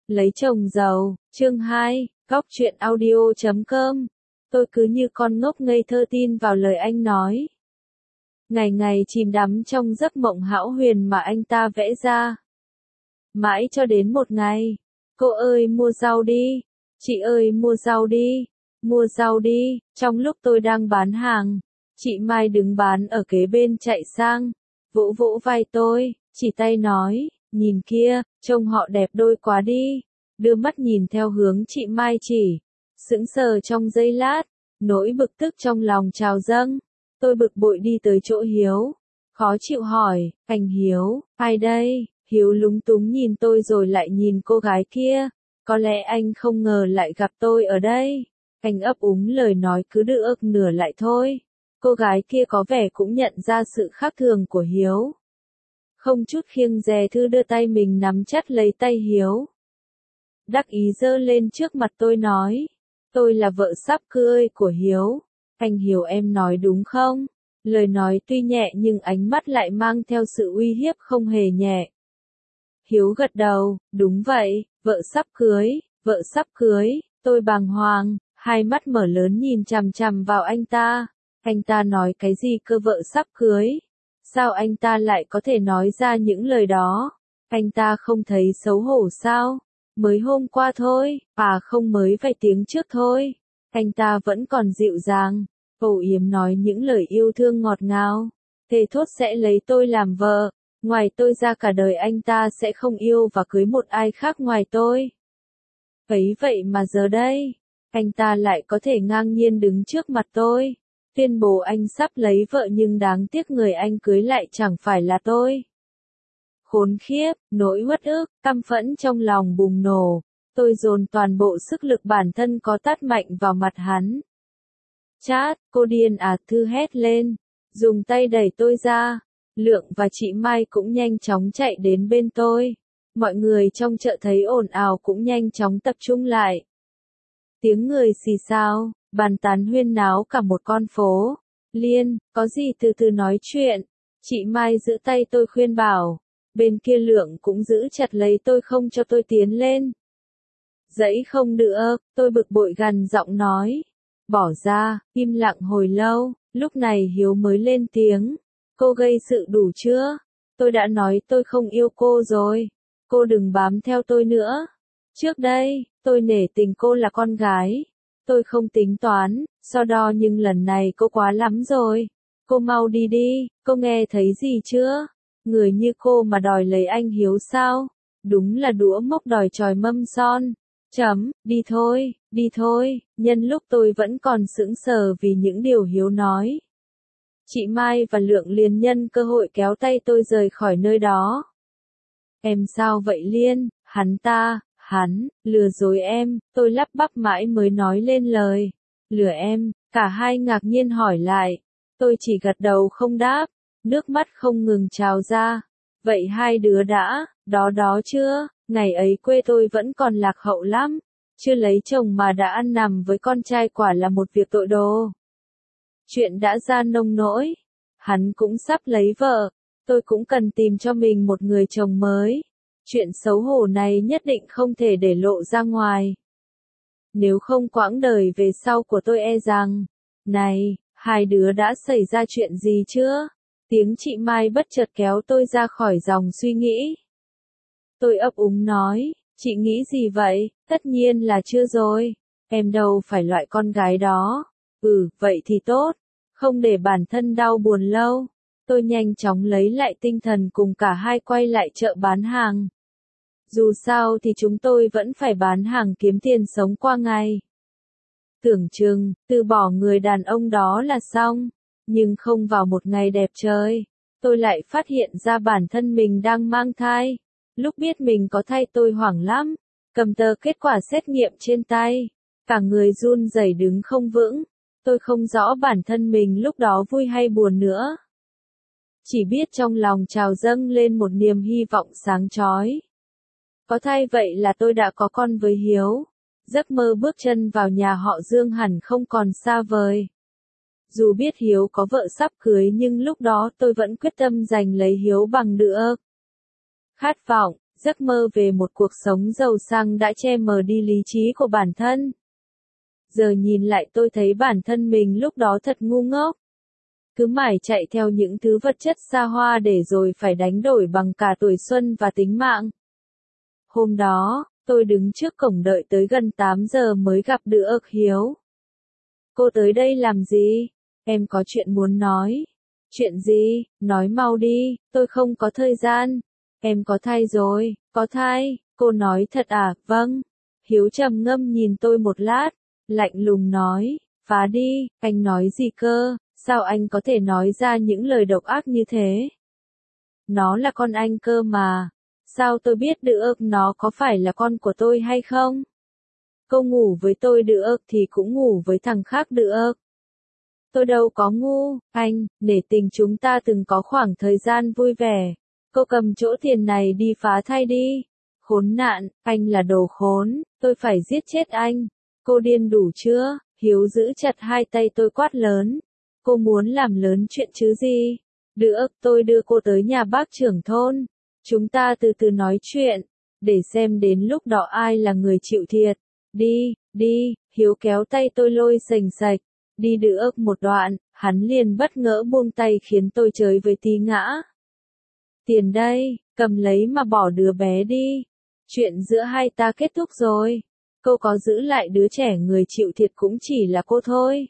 Lấy chồng giàu, chương 2, góc truyện audio.com. Tôi cứ như con ngốc ngây thơ tin vào lời anh nói. Ngày ngày chìm đắm trong giấc mộng hão huyền mà anh ta vẽ ra. Mãi cho đến một ngày, cô ơi mua rau đi, chị ơi mua rau đi, mua rau đi. Trong lúc tôi đang bán hàng, chị Mai đứng bán ở kế bên chạy sang, vỗ vỗ vai tôi, chỉ tay nói, nhìn kia, trông họ đẹp đôi quá đi. Đưa mắt nhìn theo hướng chị Mai chỉ, sững sờ trong giây lát, nỗi bực tức trong lòng trào dâng. Tôi bực bội đi tới chỗ Hiếu, khó chịu hỏi, anh Hiếu, ai đây? Hiếu lúng túng nhìn tôi rồi lại nhìn cô gái kia, có lẽ anh không ngờ lại gặp tôi ở đây. Anh ấp úng lời nói cứ được nửa lại thôi. Cô gái kia có vẻ cũng nhận ra sự khác thường của Hiếu. Không chút khiêng dè Thư đưa tay mình nắm chặt lấy tay Hiếu. Đắc ý giơ lên trước mặt tôi nói, tôi là vợ sắp cưới của Hiếu. Anh Hiếu em nói đúng không? Lời nói tuy nhẹ nhưng ánh mắt lại mang theo sự uy hiếp không hề nhẹ. Hiếu gật đầu, đúng vậy, vợ sắp cưới, vợ sắp cưới. Tôi bàng hoàng, hai mắt mở lớn nhìn chằm chằm vào anh ta. Anh ta nói cái gì cơ vợ sắp cưới? Sao anh ta lại có thể nói ra những lời đó? Anh ta không thấy xấu hổ sao? Mới hôm qua thôi, không mới vài tiếng trước thôi. Anh ta vẫn còn dịu dàng, âu yếm nói những lời yêu thương ngọt ngào. Thề thốt sẽ lấy tôi làm vợ, ngoài tôi ra cả đời anh ta sẽ không yêu và cưới một ai khác ngoài tôi. Ấy vậy mà giờ đây, anh ta lại có thể ngang nhiên đứng trước mặt tôi, tuyên bố anh sắp lấy vợ nhưng đáng tiếc người anh cưới lại chẳng phải là tôi. Khốn khiếp, nỗi uất ức, căm phẫn trong lòng bùng nổ, tôi dồn toàn bộ sức lực bản thân có tát mạnh vào mặt hắn. Chát, cô điên à? Thư hét lên, dùng tay đẩy tôi ra. Lượng và chị Mai cũng nhanh chóng chạy đến bên tôi. Mọi người trong chợ thấy ồn ào cũng nhanh chóng tập trung lại. Tiếng người xì xào, bàn tán huyên náo cả một con phố. Liên, có gì từ từ nói chuyện. Chị Mai giữ tay tôi khuyên bảo. Bên kia Lượng cũng giữ chặt lấy tôi không cho tôi tiến lên. Dãy không nữa, tôi bực bội gằn giọng nói. Bỏ ra, im lặng hồi lâu, lúc này Hiếu mới lên tiếng. Cô gây sự đủ chưa? Tôi đã nói tôi không yêu cô rồi. Cô đừng bám theo tôi nữa. Trước đây, tôi nể tình cô là con gái. Tôi không tính toán, so đo nhưng lần này cô quá lắm rồi. Cô mau đi đi, cô nghe thấy gì chưa? Người như cô mà đòi lấy anh Hiếu sao? Đúng là đũa mốc đòi chòi mâm son. Đi thôi, nhân lúc tôi vẫn còn sững sờ vì những điều Hiếu nói. Chị Mai và Lượng liền nhân cơ hội kéo tay tôi rời khỏi nơi đó. Em sao vậy Liên? Hắn, lừa dối em, tôi lắp bắp mãi mới nói lên lời. Lừa em, cả hai ngạc nhiên hỏi lại. Tôi chỉ gật đầu không đáp, nước mắt không ngừng trào ra. Vậy hai đứa đã, đó chưa? Ngày ấy quê tôi vẫn còn lạc hậu lắm. Chưa lấy chồng mà đã ăn nằm với con trai quả là một việc tội đồ. Chuyện đã ra nông nỗi. Hắn cũng sắp lấy vợ. Tôi cũng cần tìm cho mình một người chồng mới. Chuyện xấu hổ này nhất định không thể để lộ ra ngoài. Nếu không quãng đời về sau của tôi e rằng. Này, hai đứa đã xảy ra chuyện gì chưa? Tiếng chị Mai bất chợt kéo tôi ra khỏi dòng suy nghĩ. Tôi ấp úng nói, chị nghĩ gì vậy? Tất nhiên là chưa rồi. Em đâu phải loại con gái đó. Vậy thì tốt. Không để bản thân đau buồn lâu. Tôi nhanh chóng lấy lại tinh thần cùng cả hai quay lại chợ bán hàng. Dù sao thì chúng tôi vẫn phải bán hàng kiếm tiền sống qua ngày. Tưởng chừng, từ bỏ người đàn ông đó là xong. Nhưng không vào một ngày đẹp trời, tôi lại phát hiện ra bản thân mình đang mang thai. Lúc biết mình có thai tôi hoảng lắm, cầm tờ kết quả xét nghiệm trên tay. Cả người run rẩy đứng không vững. Tôi không rõ bản thân mình lúc đó vui hay buồn nữa. Chỉ biết trong lòng trào dâng lên một niềm hy vọng sáng chói. Có thai vậy là tôi đã có con với Hiếu. Giấc mơ bước chân vào nhà họ Dương hẳn không còn xa vời. Dù biết Hiếu có vợ sắp cưới nhưng lúc đó tôi vẫn quyết tâm giành lấy Hiếu bằng được. Khát vọng, Giấc mơ về một cuộc sống giàu sang đã che mờ đi lý trí của bản thân. Giờ nhìn lại tôi thấy bản thân mình lúc đó thật ngu ngốc. Cứ mải chạy theo những thứ vật chất xa hoa để rồi phải đánh đổi bằng cả tuổi xuân và tính mạng. Hôm đó, tôi đứng trước cổng đợi tới gần 8 giờ mới gặp Đữ ức Hiếu. Cô tới đây làm gì? Em có chuyện muốn nói. Chuyện gì? Nói mau đi, tôi không có thời gian. Em có thai rồi, có thai, cô nói thật à? Vâng. Hiếu trầm ngâm nhìn tôi một lát, lạnh lùng nói, phá đi, anh nói gì cơ, sao anh có thể nói ra những lời độc ác như thế? Nó là con anh cơ mà, sao tôi biết được nó có phải là con của tôi hay không? Cô ngủ với tôi được thì cũng ngủ với thằng khác được. Tôi đâu có ngu, anh, nể tình chúng ta từng có khoảng thời gian vui vẻ. Cô cầm chỗ tiền này đi phá thai đi. Khốn nạn, anh là đồ khốn, tôi phải giết chết anh. Cô điên đủ chưa? Hiếu giữ chặt hai tay tôi quát lớn. Cô muốn làm lớn chuyện chứ gì? Được, tôi đưa cô tới nhà bác trưởng thôn. Chúng ta từ từ nói chuyện, để xem đến lúc đó ai là người chịu thiệt. Đi, đi, Hiếu kéo tay tôi lôi sành sạch. Đi được một đoạn, hắn liền bất ngờ buông tay khiến tôi chới với tí ngã. Tiền đây, cầm lấy mà bỏ đứa bé đi. Chuyện giữa hai ta kết thúc rồi. Cô có giữ lại đứa trẻ người chịu thiệt cũng chỉ là cô thôi.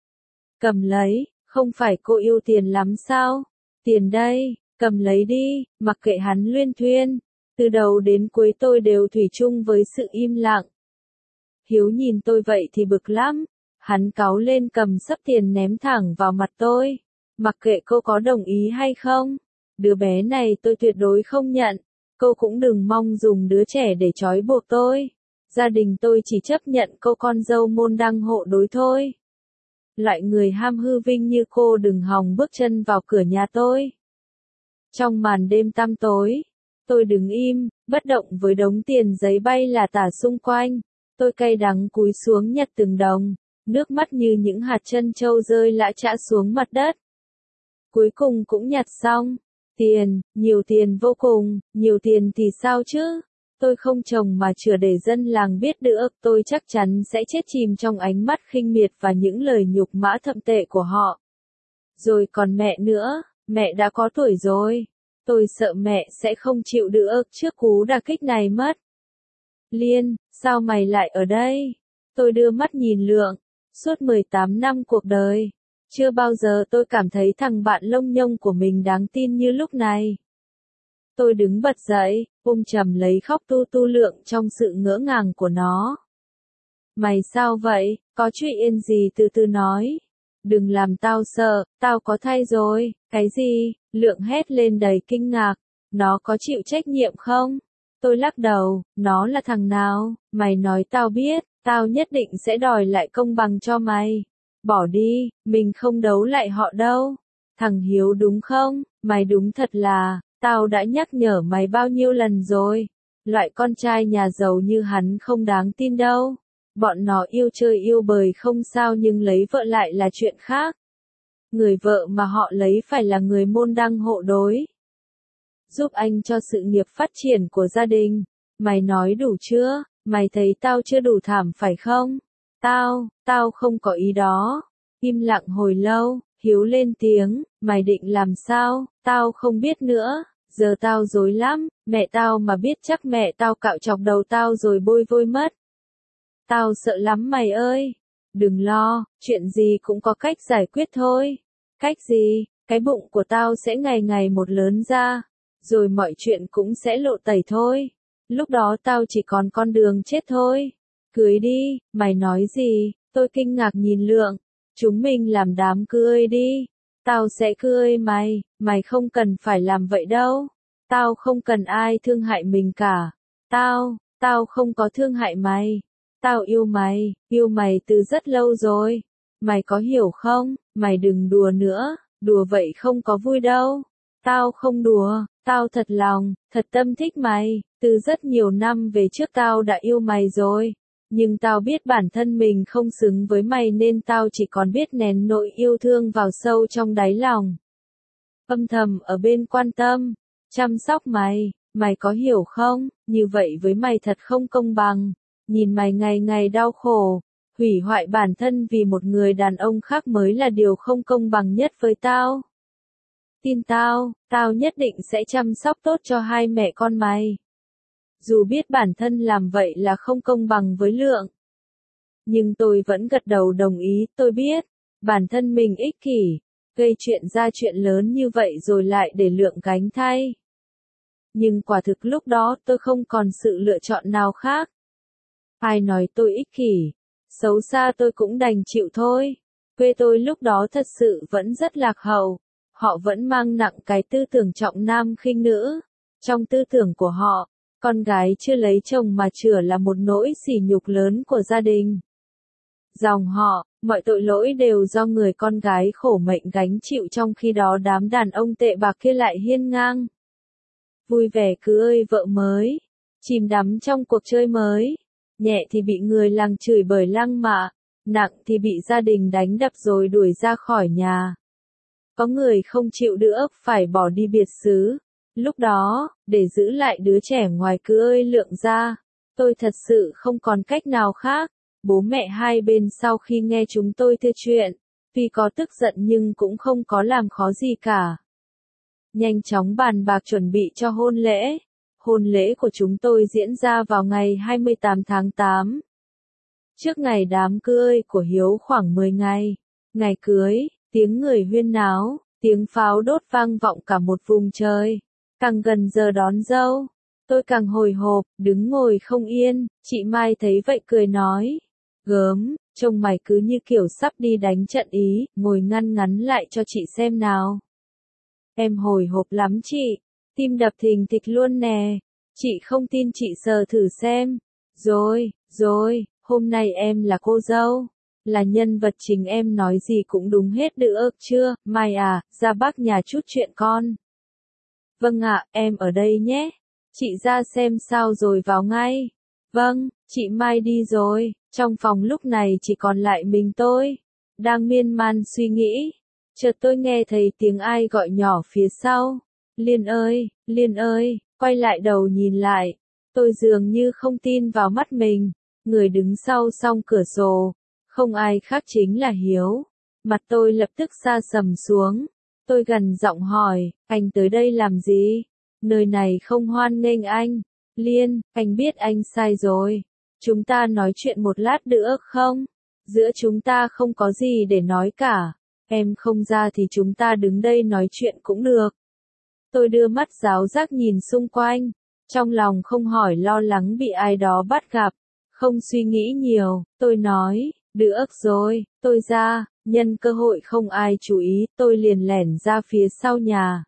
Cầm lấy, không phải cô yêu tiền lắm sao? Tiền đây, cầm lấy đi, mặc kệ hắn luyên thuyên. Từ đầu đến cuối tôi đều thủy chung với sự im lặng. Hiếu nhìn tôi vậy thì bực lắm. Hắn cáu lên cầm sấp tiền ném thẳng vào mặt tôi. Mặc kệ cô có đồng ý hay không. Đứa bé này tôi tuyệt đối không nhận. Cô cũng đừng mong dùng đứa trẻ để trói buộc tôi. Gia đình tôi chỉ chấp nhận cô con dâu môn đăng hộ đối thôi. Loại người ham hư vinh như cô đừng hòng bước chân vào cửa nhà tôi. Trong màn đêm tăm tối, tôi đứng im, bất động với đống tiền giấy bay lả tả xung quanh. Tôi cay đắng cúi xuống nhặt từng đồng, nước mắt như những hạt trân châu rơi lã chã xuống mặt đất. Cuối cùng cũng nhặt xong. Tiền, nhiều tiền vô cùng, nhiều tiền thì sao chứ? Tôi không trồng mà chừa để dân làng biết được, tôi chắc chắn sẽ chết chìm trong ánh mắt khinh miệt và những lời nhục mã thậm tệ của họ. Rồi còn mẹ nữa, mẹ đã có tuổi rồi. Tôi sợ mẹ sẽ không chịu được trước cú đả kích này mất. Liên, sao mày lại ở đây? Tôi đưa mắt nhìn Lượng. Suốt 18 năm cuộc đời, chưa bao giờ tôi cảm thấy thằng bạn lông nhông của mình đáng tin như lúc này. Tôi đứng bật dậy, ôm chầm lấy khóc tu tu Lượng trong sự ngỡ ngàng của nó. Mày sao vậy, có chuyện gì từ từ nói. Đừng làm tao sợ, tao có thai rồi. Cái gì? Lượng hét lên đầy kinh ngạc. Nó có chịu trách nhiệm không? Tôi lắc đầu, nó là thằng nào? Mày nói tao biết, tao nhất định sẽ đòi lại công bằng cho mày. Bỏ đi, mình không đấu lại họ đâu. Thằng Hiếu đúng không? Mày đúng thật là, tao đã nhắc nhở mày bao nhiêu lần rồi. Loại con trai nhà giàu như hắn không đáng tin đâu. Bọn nó yêu chơi yêu bời không sao nhưng lấy vợ lại là chuyện khác. Người vợ mà họ lấy phải là người môn đăng hộ đối. Giúp anh cho sự nghiệp phát triển của gia đình. Mày nói đủ chưa? Mày thấy tao chưa đủ thảm phải không? Tao không có ý đó. Im lặng hồi lâu, Hiếu lên tiếng, mày định làm sao? Tao không biết nữa, giờ tao rối lắm, mẹ tao mà biết chắc mẹ tao cạo chọc đầu tao rồi bôi vôi mất. Tao sợ lắm mày ơi. Đừng lo, chuyện gì cũng có cách giải quyết thôi. Cách gì? Cái bụng của tao sẽ ngày ngày một lớn ra, rồi mọi chuyện cũng sẽ lộ tẩy thôi. Lúc đó tao chỉ còn con đường chết thôi. Cưới đi, mày nói gì? Tôi kinh ngạc nhìn Lượng. Chúng mình làm đám cưới đi. Tao sẽ cưới mày, mày không cần phải làm vậy đâu. Tao không cần ai thương hại mình cả. Tao không có thương hại mày. Tao yêu mày từ rất lâu rồi. Mày có hiểu không? Mày đừng đùa nữa, đùa vậy không có vui đâu. Tao không đùa, tao thật lòng, thật tâm thích mày, từ rất nhiều năm về trước tao đã yêu mày rồi. Nhưng tao biết bản thân mình không xứng với mày nên tao chỉ còn biết nén nỗi yêu thương vào sâu trong đáy lòng. Âm thầm ở bên quan tâm, chăm sóc mày, Mày có hiểu không, như vậy với mày thật không công bằng. Nhìn mày ngày ngày đau khổ, hủy hoại bản thân vì một người đàn ông khác mới là điều không công bằng nhất với tao. Tin tao, tao nhất định sẽ chăm sóc tốt cho hai mẹ con mày. Dù biết bản thân làm vậy là không công bằng với Lượng. Nhưng tôi vẫn gật đầu đồng ý, tôi biết, bản thân mình ích kỷ, gây chuyện ra chuyện lớn như vậy rồi lại để Lượng gánh thay. Nhưng quả thực lúc đó tôi không còn sự lựa chọn nào khác. Ai nói tôi ích kỷ, xấu xa tôi cũng đành chịu thôi. Quê tôi lúc đó thật sự vẫn rất lạc hậu. Họ vẫn mang nặng cái tư tưởng trọng nam khinh nữ. Trong tư tưởng của họ, con gái chưa lấy chồng mà chửa là một nỗi sỉ nhục lớn của gia đình. Dòng họ, mọi tội lỗi đều do người con gái khổ mệnh gánh chịu, trong khi đó đám đàn ông tệ bạc kia lại hiên ngang. Vui vẻ cưới vợ mới, chìm đắm trong cuộc chơi mới, nhẹ thì bị người làng chửi bởi lăng mạ, nặng thì bị gia đình đánh đập rồi đuổi ra khỏi nhà. Có người không chịu được phải bỏ đi biệt xứ. Lúc đó, để giữ lại đứa trẻ ngoài cưới Lượng ra, tôi thật sự không còn cách nào khác. Bố mẹ hai bên sau khi nghe chúng tôi thưa chuyện, tuy có tức giận nhưng cũng không có làm khó gì cả. Nhanh chóng bàn bạc chuẩn bị cho hôn lễ. Hôn lễ của chúng tôi diễn ra vào ngày 28 tháng 8. Trước ngày đám cưới của Hiếu khoảng 10 ngày. Ngày cưới, tiếng người huyên náo, tiếng pháo đốt vang vọng cả một vùng trời. Càng gần giờ đón dâu, tôi càng hồi hộp, đứng ngồi không yên. Chị Mai thấy vậy cười nói, gớm, trông mày cứ như kiểu sắp đi đánh trận Ý, ngồi ngăn ngắn lại cho chị xem nào. Em hồi hộp lắm chị, tim đập thình thịch luôn nè. Chị không tin chị sờ thử xem. Rồi, hôm nay em là cô dâu, là nhân vật chính, em nói gì cũng đúng hết được chưa? Mai à, ra bác nhà chút chuyện con. Vâng ạ, em ở đây nhé. Chị ra xem sao rồi vào ngay. Vâng, chị Mai đi rồi. Trong phòng lúc này chỉ còn lại mình tôi, đang miên man suy nghĩ. Chợt tôi nghe thấy tiếng ai gọi nhỏ phía sau. Liên ơi, quay lại đầu nhìn lại. Tôi dường như không tin vào mắt mình. Người đứng sau song cửa sổ, không ai khác chính là Hiếu. Mặt tôi lập tức sa sầm xuống. Tôi gần giọng hỏi, anh tới đây làm gì? Nơi này không hoan nghênh anh. Liên, anh biết anh sai rồi. Chúng ta nói chuyện một lát nữa không? Giữa chúng ta không có gì để nói cả. Em không ra thì chúng ta đứng đây nói chuyện cũng được. Tôi đưa mắt giáo giác nhìn xung quanh. Trong lòng không hỏi lo lắng bị ai đó bắt gặp. Không suy nghĩ nhiều, tôi nói, được rồi, tôi ra. Nhân cơ hội không ai chú ý, tôi liền lẻn ra phía sau nhà.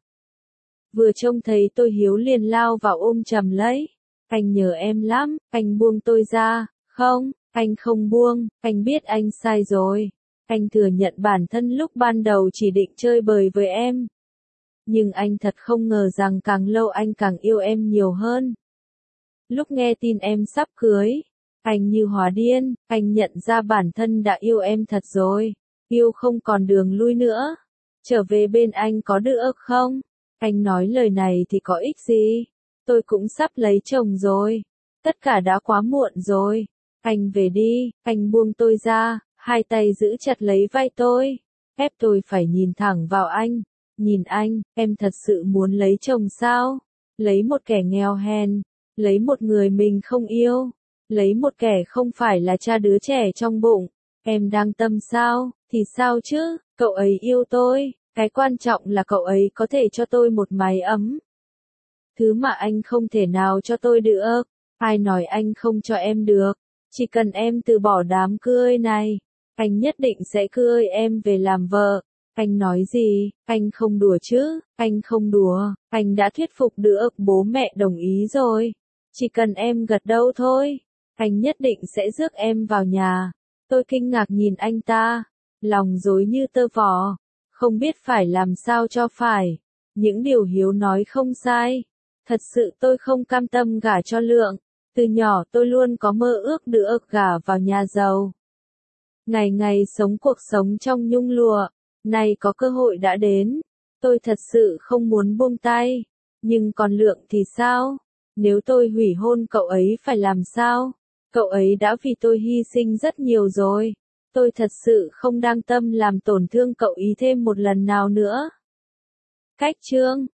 Vừa trông thấy tôi, Hiếu liền lao vào ôm chầm lấy. Anh nhớ em lắm, anh buông tôi ra. Không, anh không buông, anh biết anh sai rồi. Anh thừa nhận bản thân lúc ban đầu chỉ định chơi bời với em. Nhưng anh thật không ngờ rằng càng lâu anh càng yêu em nhiều hơn. Lúc nghe tin em sắp cưới, anh như hóa điên, anh nhận ra bản thân đã yêu em thật rồi. Yêu không còn đường lui nữa. Trở về bên anh có được không? Anh nói lời này thì có ích gì? Tôi cũng sắp lấy chồng rồi. Tất cả đã quá muộn rồi. Anh về đi, anh buông tôi ra, hai tay giữ chặt lấy vai tôi. Ép tôi phải nhìn thẳng vào anh. Nhìn anh, em thật sự muốn lấy chồng sao? Lấy một kẻ nghèo hèn. Lấy một người mình không yêu. Lấy một kẻ không phải là cha đứa trẻ trong bụng. Em đang tâm sao? Thì sao chứ? Cậu ấy yêu tôi. Cái quan trọng là cậu ấy có thể cho tôi một mái ấm. Thứ mà anh không thể nào cho tôi được. Ai nói anh không cho em được? Chỉ cần em từ bỏ đám cưới này, anh nhất định sẽ cưới em về làm vợ. Anh nói gì? Anh không đùa chứ? Anh không đùa. Anh đã thuyết phục được bố mẹ đồng ý rồi. Chỉ cần em gật đầu thôi, anh nhất định sẽ rước em vào nhà. Tôi kinh ngạc nhìn anh ta, lòng rối như tơ vò, không biết phải làm sao cho phải. Những điều Hiếu nói không sai. Thật sự tôi không cam tâm gả cho Lượng. Từ nhỏ tôi luôn có mơ ước được gả vào nhà giàu. Ngày ngày sống cuộc sống trong nhung lụa. Nay có cơ hội đã đến. Tôi thật sự không muốn buông tay. Nhưng còn Lượng thì sao? Nếu tôi hủy hôn cậu ấy phải làm sao? Cậu ấy đã vì tôi hy sinh rất nhiều rồi. Tôi thật sự không đang tâm làm tổn thương cậu ý thêm một lần nào nữa. Cách chương